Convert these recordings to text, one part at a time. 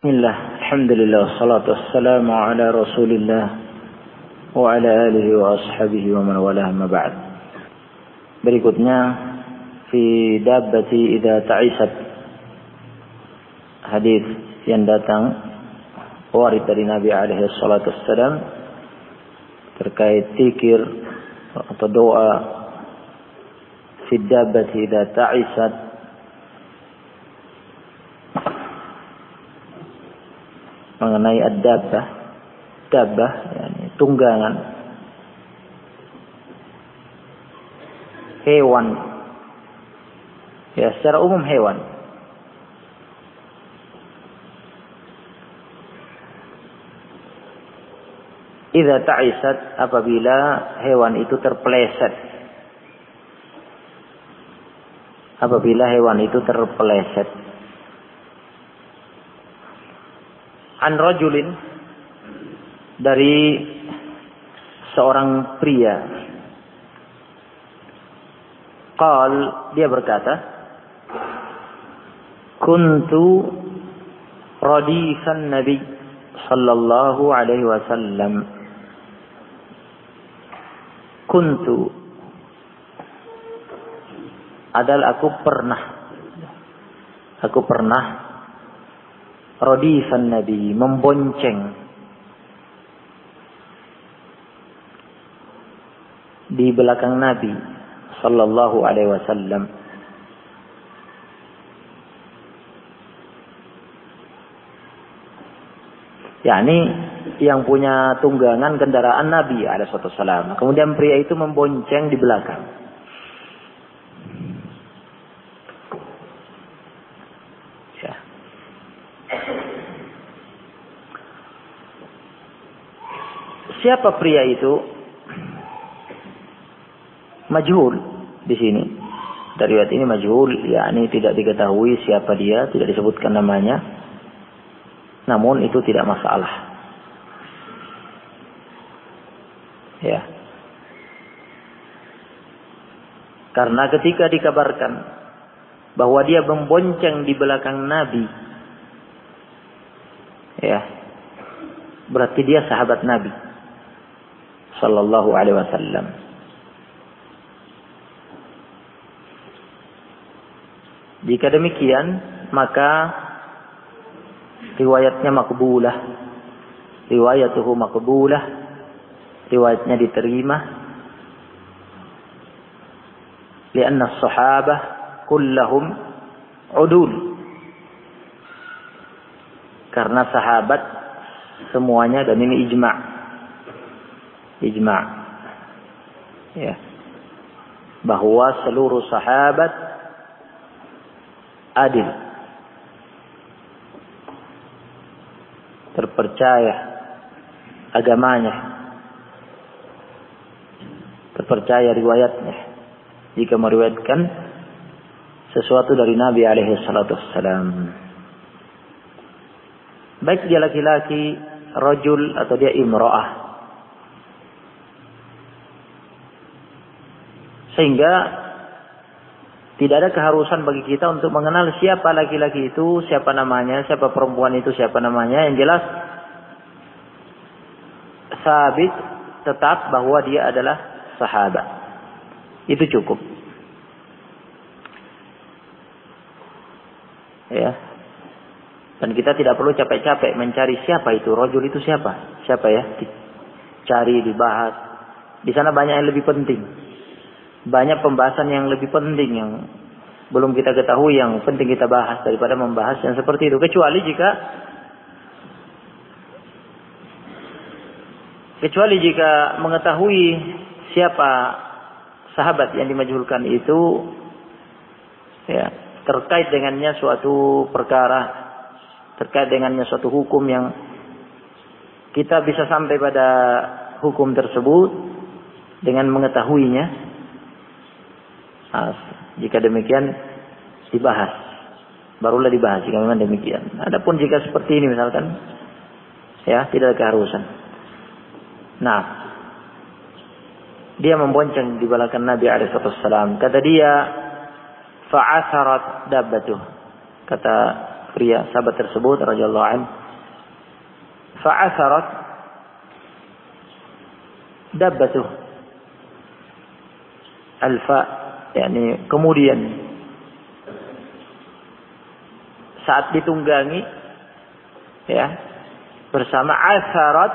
Bismillah, alhamdulillah, salatu wassalamu ala rasulillah wa ala alihi wa ashabihi wa man walah ma ba'd. Berikutnya fi dabbati idza ta'isat, hadis yang datang warid dari Nabi alaihi salatu wassalam terkait zikir atau doa fi dabbati idza ta'isat, mengenai ad-dabbah, yakni tunggangan, hewan, ya secara umum hewan. Idza ta'isat, apabila hewan itu terpeleset. Apabila hewan itu terpeleset. An rajulin, dari seorang pria. Qal, dia berkata, kuntu radifan Nabi sallallahu alaihi wasallam. Kuntu adalah aku pernah radifan Nabi, membonceng di belakang Nabi sallallahu alaihi wasallam. Yakni yang punya tunggangan kendaraan Nabi alaihi wasallam. Kemudian pria itu membonceng di belakang. Siapa pria itu? Majhul di sini. Dari riwayat ini majhul, yakni tidak diketahui siapa dia, tidak disebutkan namanya. Namun itu tidak masalah. Ya. Karena ketika dikabarkan bahwa dia membonceng di belakang Nabi, ya, berarti dia sahabat Nabi sallallahu alaihi wasallam. Jika demikian, maka riwayatnya makbulah, riwayatuhu makbulah, riwayatnya diterima. Lianna as-sahabah kullahum udul, karena sahabat semuanya, dan ini ijma', ya, bahwa seluruh sahabat adil, terpercaya agamanya, terpercaya riwayatnya jika meriwayatkan sesuatu dari Nabi alaihi salatu wassalam, baik dia laki-laki, rajul, atau dia imra'ah. Sehingga tidak ada keharusan bagi kita untuk mengenal siapa laki-laki itu, siapa namanya, siapa perempuan itu, siapa namanya. Yang jelas sabit tetap bahwa dia adalah sahabat. Itu cukup. Ya. Dan kita tidak perlu capek-capek mencari siapa itu, rajul itu siapa. Siapa ya? Dicari, dibahas. Di sana banyak yang lebih penting. Banyak pembahasan yang lebih penting yang belum kita ketahui, yang penting kita bahas daripada membahas yang seperti itu. Kecuali jika mengetahui siapa sahabat yang dimajhulkan itu, ya, terkait dengannya suatu perkara, terkait dengannya suatu hukum yang kita bisa sampai pada hukum tersebut dengan mengetahuinya. Jika demikian dibahas, barulah dibahas jika memang demikian. Adapun jika seperti ini misalkan, ya, tidak ada keharusan. Nah, dia membonceng di belakang Nabi alaihi wasallam. Kata dia, fa'atharat dabbatuh. Kata pria sahabat tersebut radhiyallahu anhu. Fa'atharat dabbatuh. Alfa, yakni kemudian saat ditunggangi, ya, bersama atharat,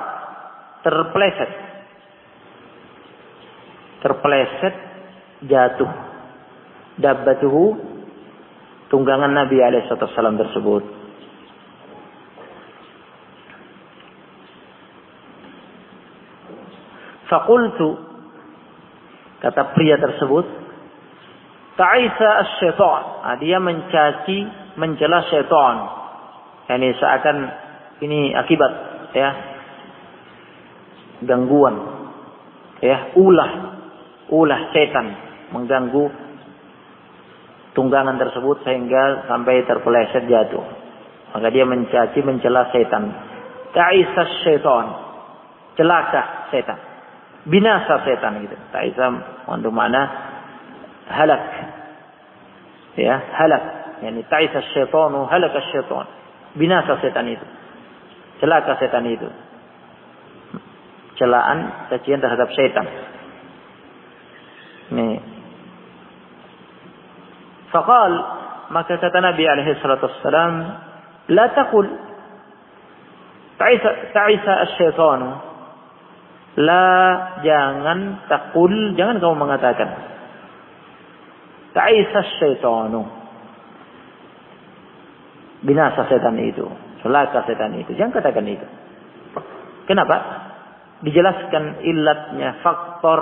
terpeleset jatuh dabbatuhu, tunggangan Nabi alaihi wasallam tersebut. Faqultu, kata pria tersebut, ta'isa asy-syaitan. Dia mencaci, mencela syaitan. Yani seakan ini akibat, ya, gangguan, ya, ulah setan mengganggu tunggangan tersebut sehingga sampai terpeleset jatuh. Maka dia mencaci, mencela setan. Ta'isa asy-syaitan. Celaka setan. Binasa setan gitu. Ta'isa untuk mana halak. Ya, halak. Yani ta'isa asy-syaitanu halaka asy-syaitan. Binasa setan itu. Celaka setan itu. Celaan, cacian terhadap setan. Nih. Faqal, maka kata Nabi alaihi salatu wassalam, la taqul ta'isa asy-syaitanu. La, jangan takul, jangan kamu mengatakan ta'isa syaitanu, binasa setan itu, celaka setan itu. Jangan katakan itu. Kenapa? Dijelaskan illatnya, faktor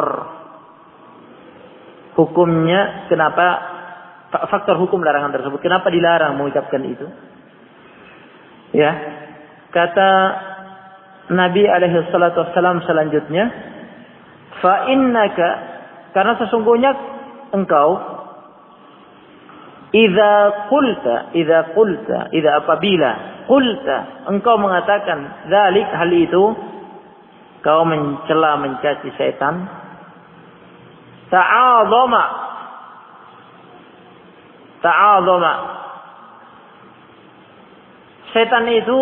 hukumnya, kenapa faktor hukum larangan tersebut. Kenapa dilarang mengucapkan itu? Ya, kata Nabi alaihi salatu wassalam selanjutnya, fa innaka, karena sesungguhnya engkau, apabila qulta, engkau mengatakan dzalik, hal itu, kau mencela, mencaci setan, ta'adzama, setan itu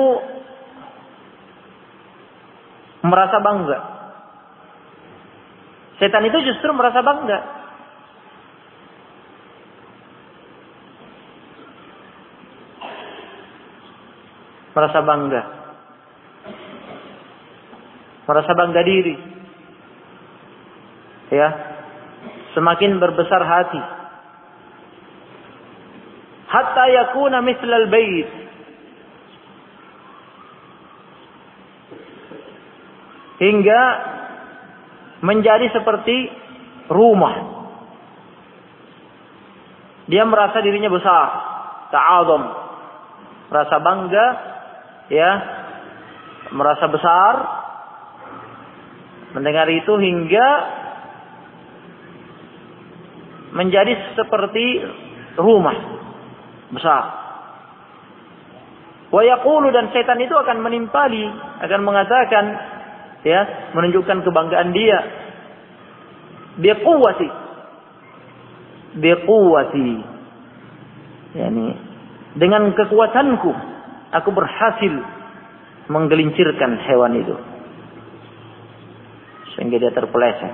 merasa bangga. Setan itu justru merasa bangga. Merasa bangga. Merasa bangga diri. Ya. Semakin berbesar hati. Hatta yakuna mithlal bait. Hingga menjadi seperti rumah. Dia merasa dirinya besar, ta'adzam, merasa bangga, ya, merasa besar. Mendengar itu hingga menjadi seperti rumah besar. Wa yaqulu, dan setan itu akan menimpali, akan mengatakan, ya, menunjukkan kebanggaan dia. Biquwwati. Yani dengan kekuatanku aku berhasil menggelincirkan hewan itu sehingga dia terpeleset.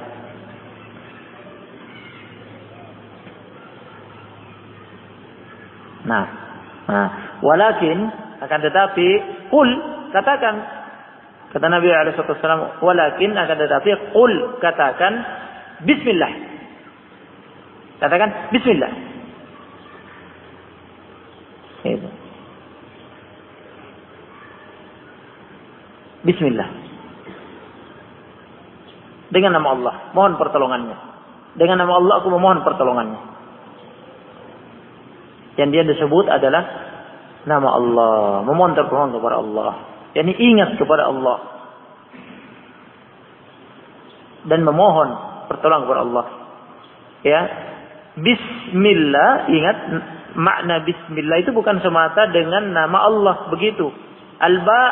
Nah, walakin, akan tetapi, qul, katakan, kata Nabi alaihi wasallam, walakin, akan tetapi, qul, katakan bismillah. Katakan bismillah. Itu. Bismillah. Dengan nama Allah, mohon pertolongannya. Dengan nama Allah aku memohon pertolongannya. Yang dia disebut adalah nama Allah, memohon pertolongan kepada Allah. Yani ingat kepada Allah dan memohon pertolongan kepada Allah. Ya, bismillah, ingat makna bismillah itu bukan semata dengan nama Allah begitu. Al-ba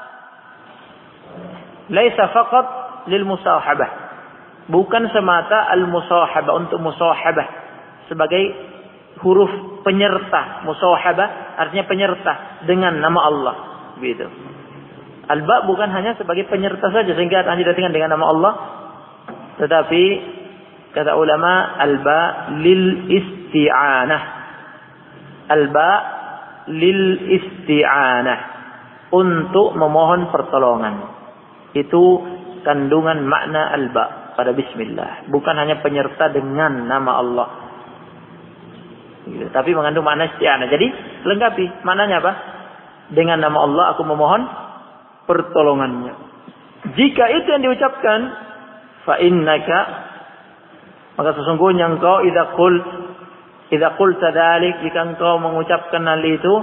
laisa faqat lil musahabah. Bukan semata al-musahabah, untuk musahabah sebagai huruf penyerta. Musahabah artinya penyerta dengan nama Allah. Begitu. Al-ba bukan hanya sebagai penyerta saja sehingga hanya didatangkan dengan nama Allah, tetapi kata ulama al-ba lil isti'anah. Al-ba lil isti'anah, untuk memohon pertolongan. Itu kandungan makna al-ba pada bismillah, bukan hanya penyerta dengan nama Allah. Gitu. Tapi mengandung makna isti'anah. Jadi lengkapi maknanya apa? Dengan nama Allah aku memohon pertolongannya. Jika itu yang diucapkan, fa innaka, maka sesungguhnya engkau idza qulta dzalik, jika engkau mengucapkan hal itu,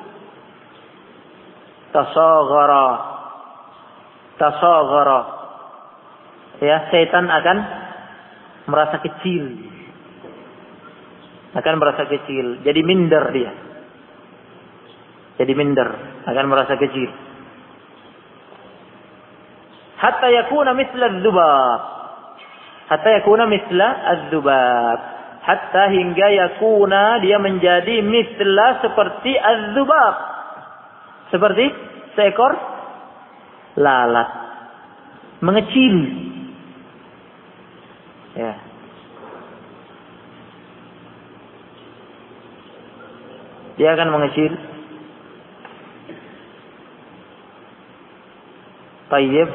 tasaghara, ya, setan akan merasa kecil. Jadi minder dia. Akan merasa kecil. Hatta yakuna misla az-dzubab. Hatta hingga yakuna dia menjadi misla seperti az-dzubab. Seperti seekor lalat. Mengecil. Ya. Dia akan mengecil. Tayyib.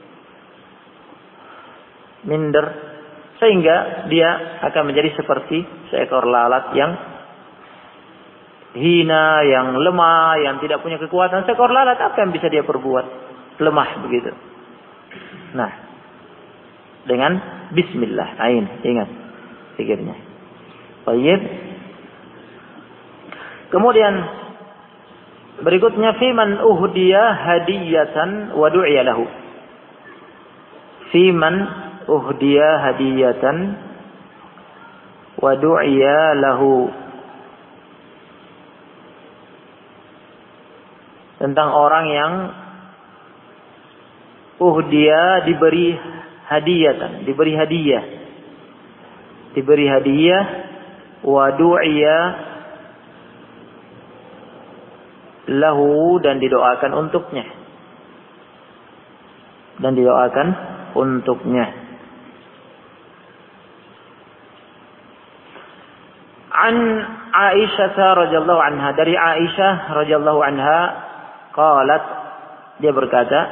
Minder. Sehingga dia akan menjadi seperti seekor lalat yang hina, yang lemah, yang tidak punya kekuatan. Seekor lalat apa yang bisa dia perbuat? Lemah begitu. Nah, dengan bismillah. Ingat pikirnya. Tayyib. Kemudian berikutnya fiman uhdiya hadiyatan wa du'iya lahu. Fiman uhdiya hadiyatan wa du'iya lahu. Tentang orang yang uhdiya diberi hadiyatan, diberi hadiah wa du'iya lahu, dan didoakan untuknya. An Aisyah radhiyallahu anha, dari Aisyah radhiyallahu anha, qalat, dia berkata,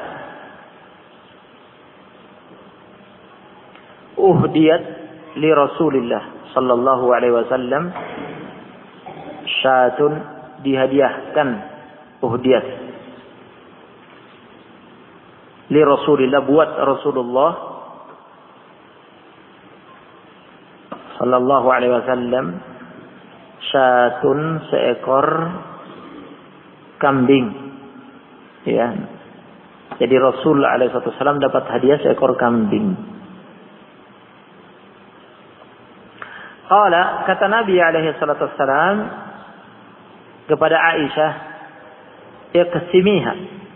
uhdiyat li Rasulillah sallallahu alaihi wasallam syatun, dihadiahkan, uhdiyat li Rasulillah, buat Rasulullah sallallahu alaihi wasallam, syatun, seekor kambing. Ya. Jadi Rasul alaihi wasallam dapat hadiah seekor kambing. Qala, kata Nabi alaihi wasallam kepada Aisyah, iqsimiha.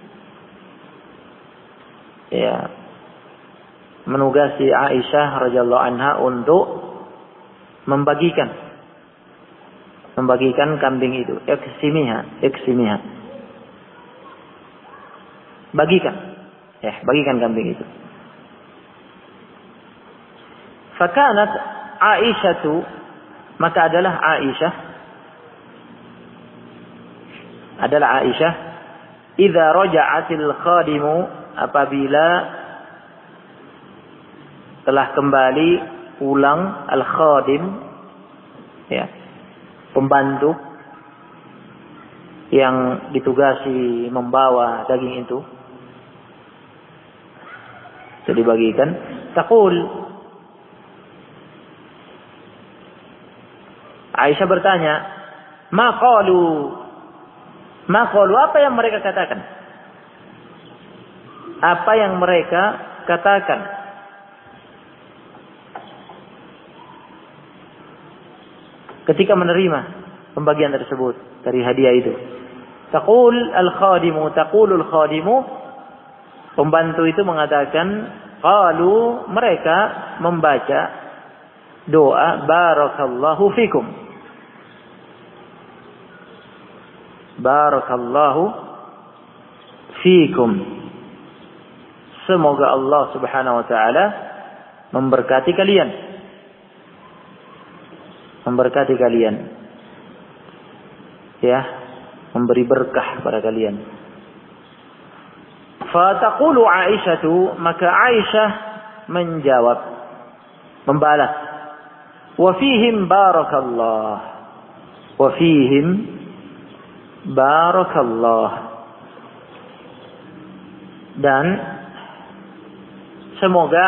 Ya. Menugasi Aisyah radhiyallahu anha untuk membagikan kambing itu. Iqsimiha. Bagikan kambing itu. Fakanat Aisyatu, maka adalah Aisyah idza raja'atil khadimu, apabila telah kembali pulang al-khadim, ya, pembantu yang ditugasi membawa daging itu dibagikan, taqul, Aisyah bertanya, ma qalu, apa yang mereka katakan? Apa yang mereka katakan? Ketika menerima pembagian tersebut dari hadiah itu. Taqulul khadimu, pembantu itu mengatakan, qalu, mereka membaca doa barakallahu fikum. barakallahu fikum. Semoga Allah Subhanahu wa taala memberkati kalian. Memberkati kalian. Ya, memberi berkah pada kalian. Fataqulu Aisyatu, maka Aisyah menjawab, membalas, wa fihim barakallah. Wa fihim barakallah. Dan semoga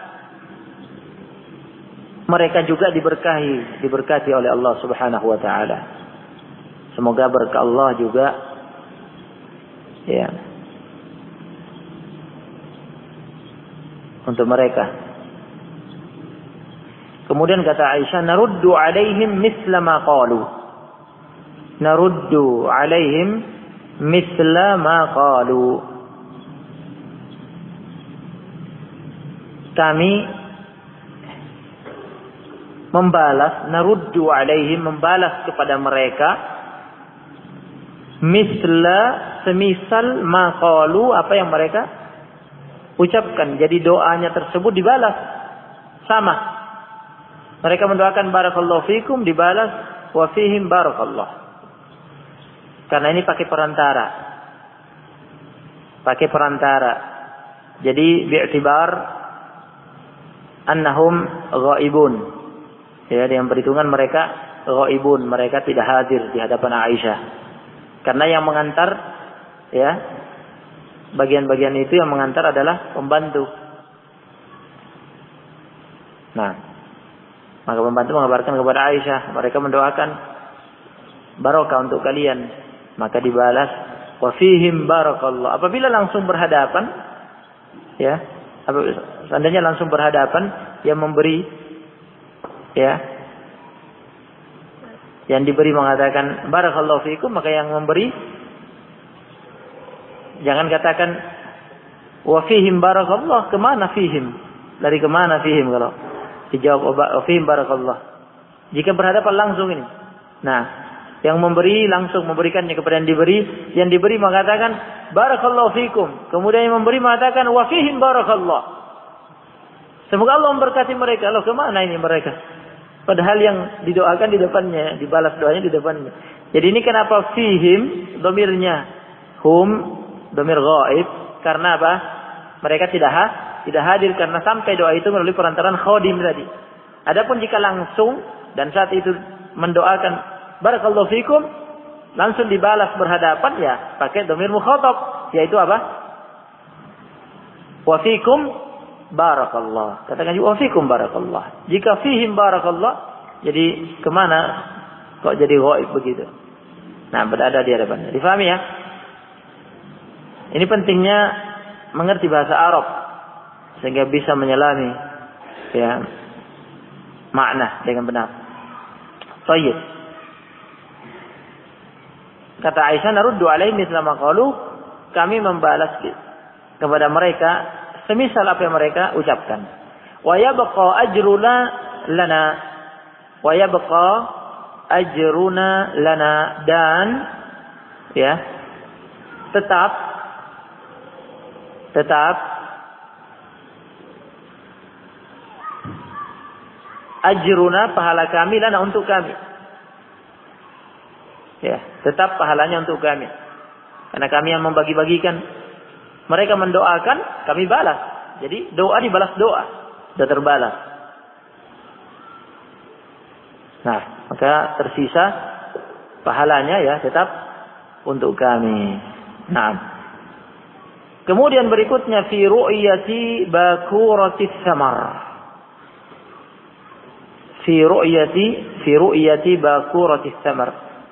mereka juga diberkati oleh Allah Subhanahu wa taala. Semoga berkah Allah juga ya untuk mereka. Kemudian kata Aisyah, naruddu alaihim misla ma qalu. Naruddu alaihim misla ma qalu. Kami membalas, naruddu alaihim, membalas kepada mereka, misla, semisal ma qalu, apa yang mereka ucapkan. Jadi doanya tersebut dibalas sama. Mereka mendoakan barakallahu fikum, dibalas wa fihim barakallah. Karena ini pakai perantara. Pakai perantara. Jadi bi'tibar annahum ghaibun. Ya, dengan perhitungan mereka ghaibun, mereka tidak hadir di hadapan Aisyah. Karena yang mengantar ya, bagian-bagian itu yang mengantar adalah pembantu. Nah, maka pembantu mengabarkan kepada Aisyah, mereka mendoakan barokah untuk kalian, maka dibalas wa fihim barakallah. Apabila langsung berhadapan, ya, seandainya langsung berhadapan, yang memberi, ya, yang diberi mengatakan barakallahu fikum, maka yang memberi jangan katakan wa fihim barakallah, kemana fihim? Dari kemana fihim kalau dijawab wa fihim barakallah? Jika berhadapan langsung ini. Nah, yang memberi langsung memberikannya kepada yang diberi mengatakan barakallahu fikum. Kemudian yang memberi mengatakan wa fihim barakallah. Semoga Allah memberkati mereka. Loh, kemana ini mereka? Padahal yang didoakan di depannya, dibalas doanya di depannya. Jadi ini kenapa fihim, domirnya hum, domir ghaib, karena apa? Mereka tidak hadir karena sampai doa itu melalui perantaran khadim tadi. Adapun jika langsung dan saat itu mendoakan barakallahu fikum, langsung dibalas berhadapan, ya pakai domir mukhatab, yaitu apa? Wa fikum barakallah. Katakan wa fikum barakallah. Jika fihim barakallah, jadi kemana kok jadi ghaib begitu? Nah, berada di hadapannya. Difahami ya? Ini pentingnya mengerti bahasa Arab sehingga bisa menyelami ya makna dengan benar. Baik. Kata Aisyah, naruddu alaihim mithla ma qalu, kami membalas kepada mereka semisal apa yang mereka ucapkan. Wa yabqa ajruna lana. Wa yabqa ajruna lana, dan ya tetap ajruna, pahala kami, lana, untuk kami. Ya, tetap pahalanya untuk kami. Karena kami yang membagi-bagikan. Mereka mendoakan, kami balas. Jadi doa dibalas doa, sudah terbalas. Nah, maka tersisa pahalanya ya tetap untuk kami. Nah, kemudian berikutnya fi ru'yati bakuratis samar. Fi ru'yati bakuratis samar.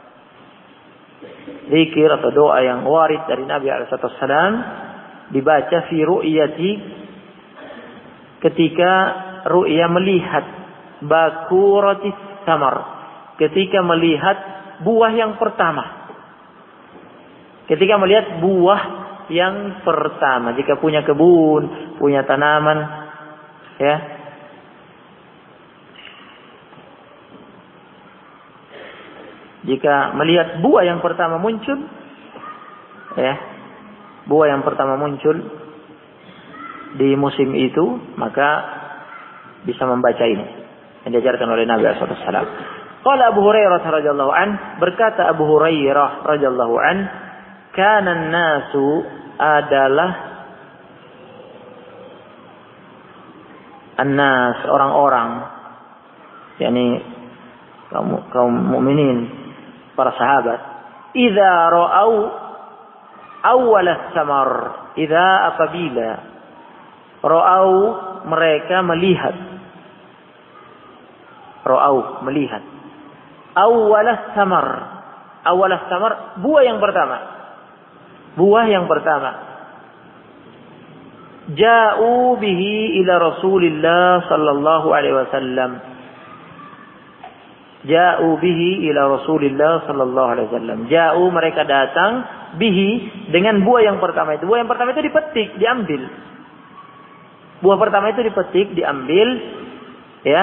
Zikir atau doa yang warid dari Nabi SAW dibaca fi ru'yati, ketika ru'ya melihat bakuratis samar, ketika melihat buah yang pertama. Ketika melihat buah yang pertama, jika punya kebun, punya tanaman, ya. Jika melihat buah yang pertama muncul, ya, buah yang pertama muncul di musim itu, maka bisa membaca ini yang diajarkan oleh Nabi sallallahu alaihi wasallam. Qala Abu Hurairah radhiyallahu an, berkata Abu Hurairah radhiyallahu an, kana an-nasu adalah an-nas orang-orang, yakni kaum mukminin, para sahabat, idza ra'au awwal as-samar, idza apabila ra'au mereka melihat, ra'au melihat, awwal as-samar, awwal as-samar buah yang pertama, buah yang pertama, ja'u bihi ila Rasulillah sallallahu alaihi wasallam, ja'u bihi ila Rasulillah sallallahu alaihi wasallam, ja'u mereka datang bihi dengan buah yang pertama itu. Buah yang pertama itu dipetik, diambil. Buah pertama itu dipetik, diambil, ya.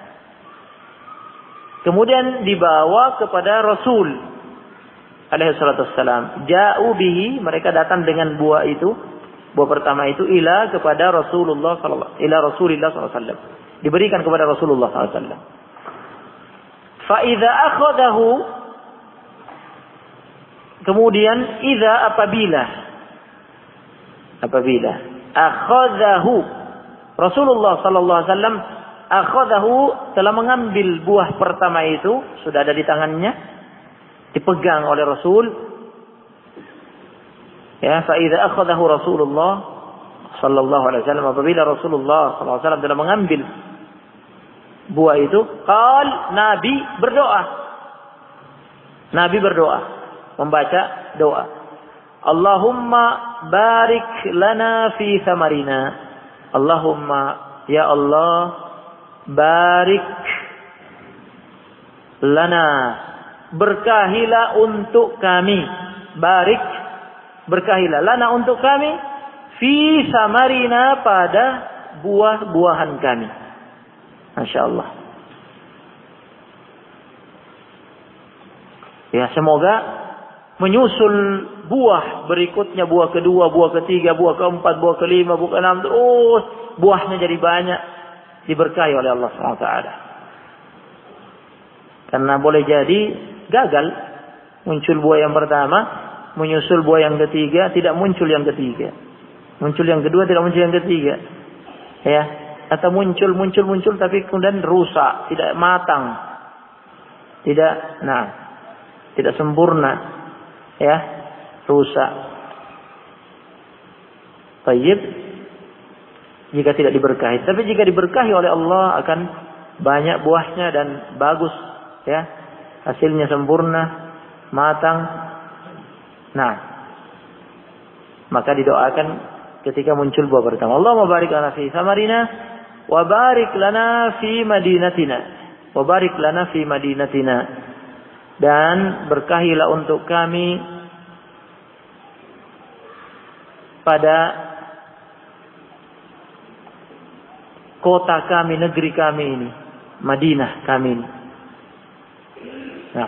Kemudian dibawa kepada Rasul alaihi salatu wassalam. Ja'u bihi, mereka datang dengan buah itu, buah pertama itu kepada Rasulullah sallallahu alaihi wasallam. Diberikan kepada Rasulullah sallallahu alaihi wasallam. Fa idza akhadahu, kemudian idza apabila akhadahu Rasulullah sallallahu alaihi wasallam, akhadahu telah mengambil buah pertama itu, sudah ada di tangannya, dipegang oleh Rasul. Ya, fa idza akhadahu Rasulullah sallallahu alaihi wasallam, apabila Rasulullah sallallahu alaihi wasallam telah mengambil buah itu, Nabi berdoa, membaca doa, Allahumma barik lana fi thamarina, Allahumma ya Allah barik lana, berkahilah untuk kami, barik berkahilah lana untuk kami, fi thamarina pada buah-buahan kami. Masya Allah. Ya, semoga menyusul buah berikutnya, buah kedua, buah ketiga, buah keempat, buah kelima, buah keenam, terus buahnya jadi banyak, diberkahi oleh Allah SWT. Karena boleh jadi gagal, muncul buah yang pertama, menyusul buah yang ketiga, tidak muncul yang ketiga, muncul yang kedua, tidak muncul yang ketiga, ya. Atau muncul tapi kemudian rusak, tidak matang, tidak sempurna, ya, rusak. Baik, jika tidak diberkahi. Tapi jika diberkahi oleh Allah akan banyak buahnya dan bagus, ya, hasilnya sempurna, matang. Nah, maka didoakan ketika muncul buah pertama, Allahumma barik lana fi samarina wa barik lana fi madinatina, wa barik lana fi madinatina, dan berkahilah untuk kami pada kota kami, negeri kami ini, Madinah kami ini. Nah,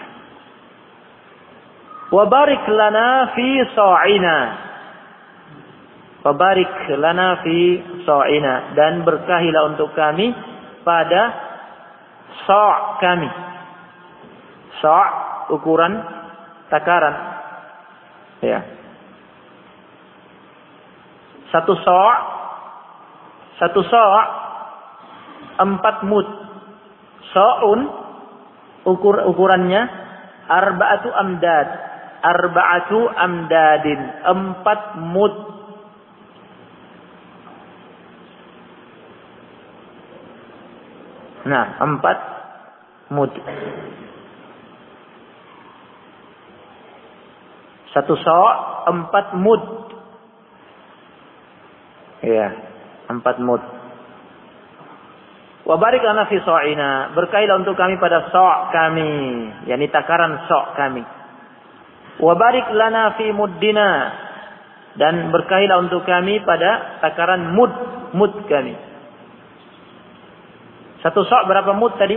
wa barik lana fi sa'ina, wa barik lana fi sa'ina, dan berkahilah untuk kami pada sa' kami. Sa' ukuran takaran, ya. Satu sa' 4 mud. Sa'un ukurannya arba'atu amdadin, 4 mud. Nah, 4 mud. Satu sa' 4 mud. Ya, 4 mud. Wa barik lana fi sa'ina, berkahilah untuk kami pada sa' kami, yakni takaran sa' kami. Wa barik lana fi muddina, dan berkahilah untuk kami pada takaran mud kami. Satu sa' berapa mud tadi?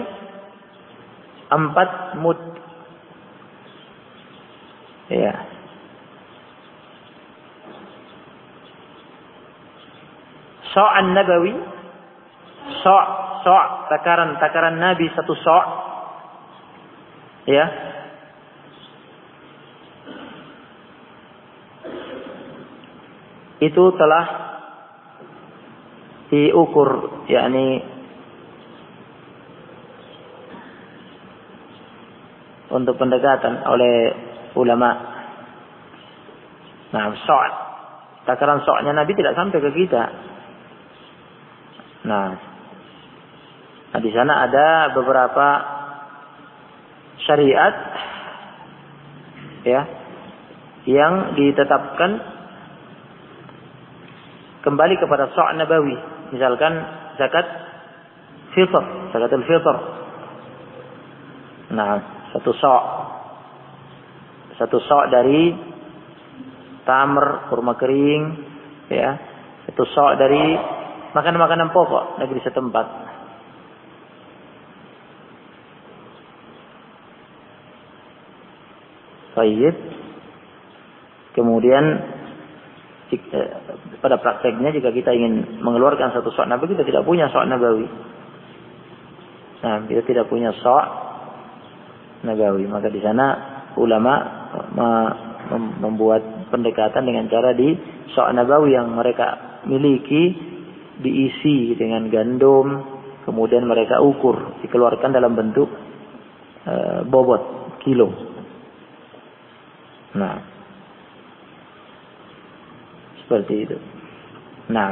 4 mud. Ya. So'an nabawi, takaran Nabi 1 so', ya. Itu telah diukur, yakni untuk pendekatan oleh ulama. Nah, takaran so'-nya Nabi tidak sampai ke kita. Nah, di sana ada beberapa syariat, ya, yang ditetapkan kembali kepada so' nabawi. Misalkan zakatul fitr. Nah, satu so' dari tamr, kurma kering, ya. Satu so' dari makanan-makanan pokok negeri setempat. Baik. Kemudian pada prakteknya jika kita ingin mengeluarkan satu so' nabawi, kita tidak punya so' nabawi. Nah, kita tidak punya so' nabawi, maka di sana ulama membuat pendekatan dengan cara di so' nabawi yang mereka miliki, diisi dengan gandum, kemudian mereka ukur, dikeluarkan dalam bentuk bobot, kilo. Nah, seperti itu. Nah,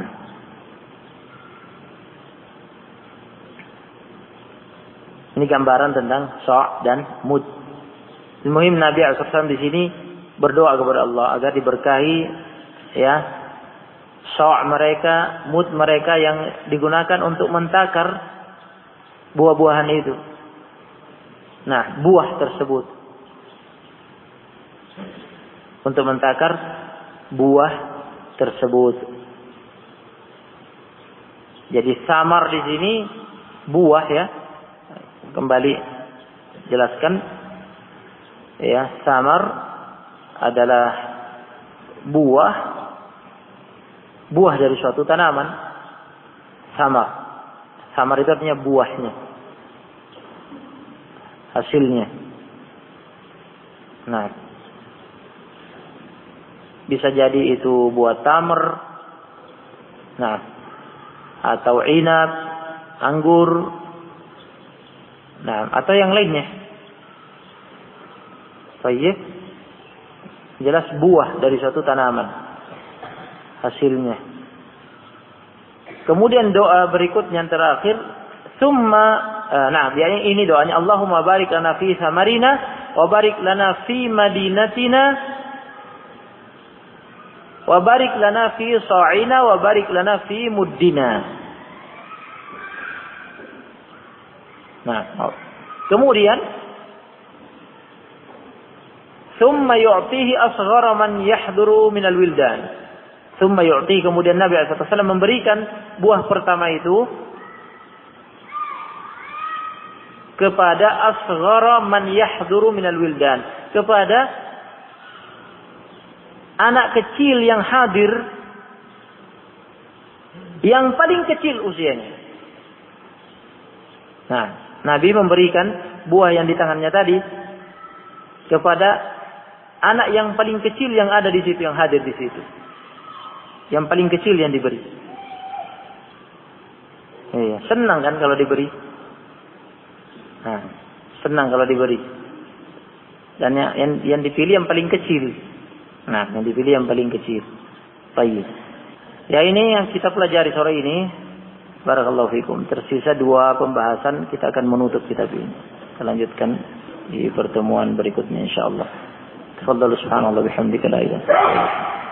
ini gambaran tentang so' dan mud. Muhim Nabi SAW di sini berdoa kepada Allah agar diberkahi, ya, so' mereka, mud mereka yang digunakan untuk mentakar buah-buahan itu. Nah, buah tersebut untuk mentakar buah tersebut. Jadi samar di sini buah, ya. Kembali jelaskan, ya, samar adalah buah dari suatu tanaman. Samar itu artinya buahnya, hasilnya. Nah, bisa jadi itu buah tamr, nah, atau inab, anggur, nah, atau yang lainnya. Baik, jelas buah dari suatu tanaman, hasilnya. Kemudian doa berikutnya yang terakhir, ini doanya, Allahumma barik lana fi samarina wa barik lana fi madinatina wa barik lana fi sa'ina wa barik lana fi muddina. Nah, kemudian thumma yu'tihi asghara man yahduru minal wildan. Thumma yu'tihi, kemudian Nabi SAW memberikan buah pertama itu kepada asghara man yahduru minal wildan, kepada anak kecil yang hadir, yang paling kecil usianya. Nah, Nabi memberikan buah yang di tangannya tadi kepada anak yang paling kecil yang ada di situ, yang hadir di situ. Yang paling kecil yang diberi. Iya, senang kan kalau diberi? Nah, senang kalau diberi. Dan yang dipilih yang paling kecil. Nah, yang dipilih yang paling kecil. Baik. Ya, ini yang kita pelajari sore ini. Barakallahu fikum. Tersisa 2 pembahasan, kita akan menutup kitab ini. Kita lanjutkan di pertemuan berikutnya insyaallah. Tafadhalu subhanallah bihamdika la ilaha illa anta.